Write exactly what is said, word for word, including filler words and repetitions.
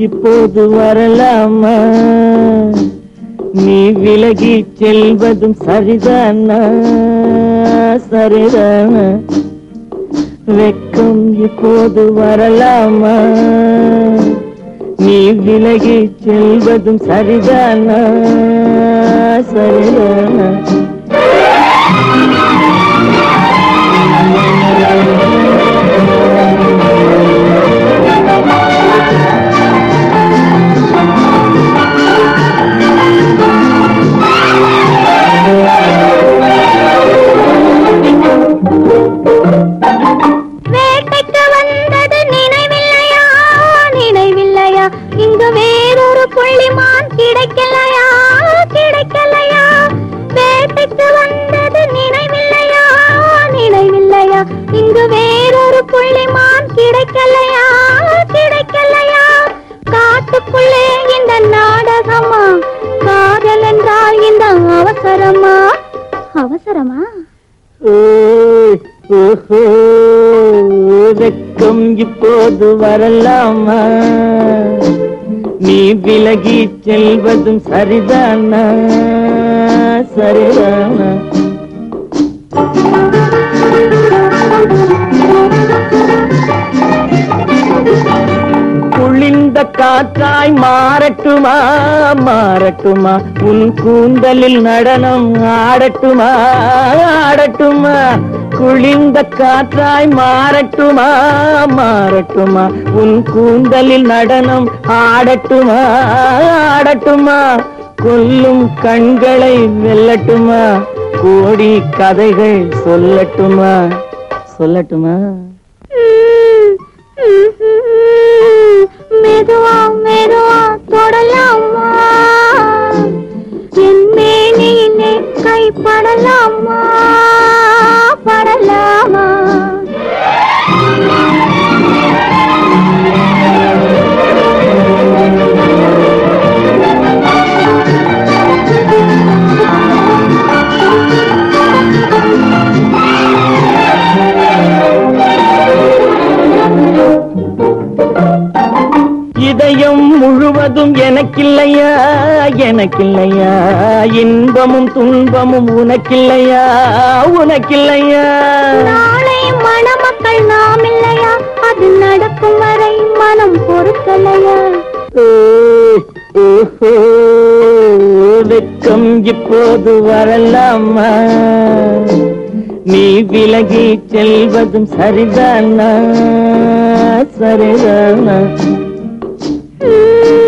இப்போது வரலாமா? நீ விலகி செல்வதும் சரிதானா? சரிதானா? வெக்கம் இப்போது வரலாமா? நீ விலகி செல்வதும் சரிதானா? சரிதானா? வேட்டைக்கு வந்தது நினைவில்லையா? நினைவில்லையா? இங்கு வேறொரு புள்ளிமான் கிடைக்கலையா? கிடைக்கலையா? வேட்டைக்கு வந்தது நினைவில்லையா? நினைவில்லையா? இங்கு வேறொரு புள்ளிமான் கிடைக்கலையா? கிடைக்கலையா? காட்டுக்குள்ளே இந்த நாடகமா? காதல் என்றால் இந்த அவசரமா? அவசரமா? வெக்கம் இப்போது வரலாமா? நீ விலகி செல்வதும் சரிதானா? சரிதானா? குளிர்ந்த காற்றாய் மாறட்டுமா? மாறட்டுமா? உன் கூந்தலில் நடனம் ஆடட்டுமா? ஆடட்டுமா? குளிர்ந்த காற்றாய் மாறட்டுமா? மாறட்டுமா? உன் கூந்தலில் நடனம் ஆடட்டுமா? ஆடட்டுமா? கொல்லும் கண்களை வெல்லட்டுமா? கோடி கதைகள் சொல்லட்டுமா? சொல்லட்டுமா? மெதுவா மெதுவா தொடலாமா? என் மேனியிலே கைப்படலாமா? படலாமா? இதயம் முழுவதும் எனக்கில்லையா? எனக்கில்லையா? இன்பமும் துன்பமும் உனக்கில்லையா? உனக்கில்லையா? நாளை மணமக்கள் நாம் இல்லையா? அது நடக்கும் வரை மனம் பொறுக்கலையா? வெக்கம் இப்போது வரலாமா? நீ விலகி செல்வதும் சரிதானா? சரிதானா?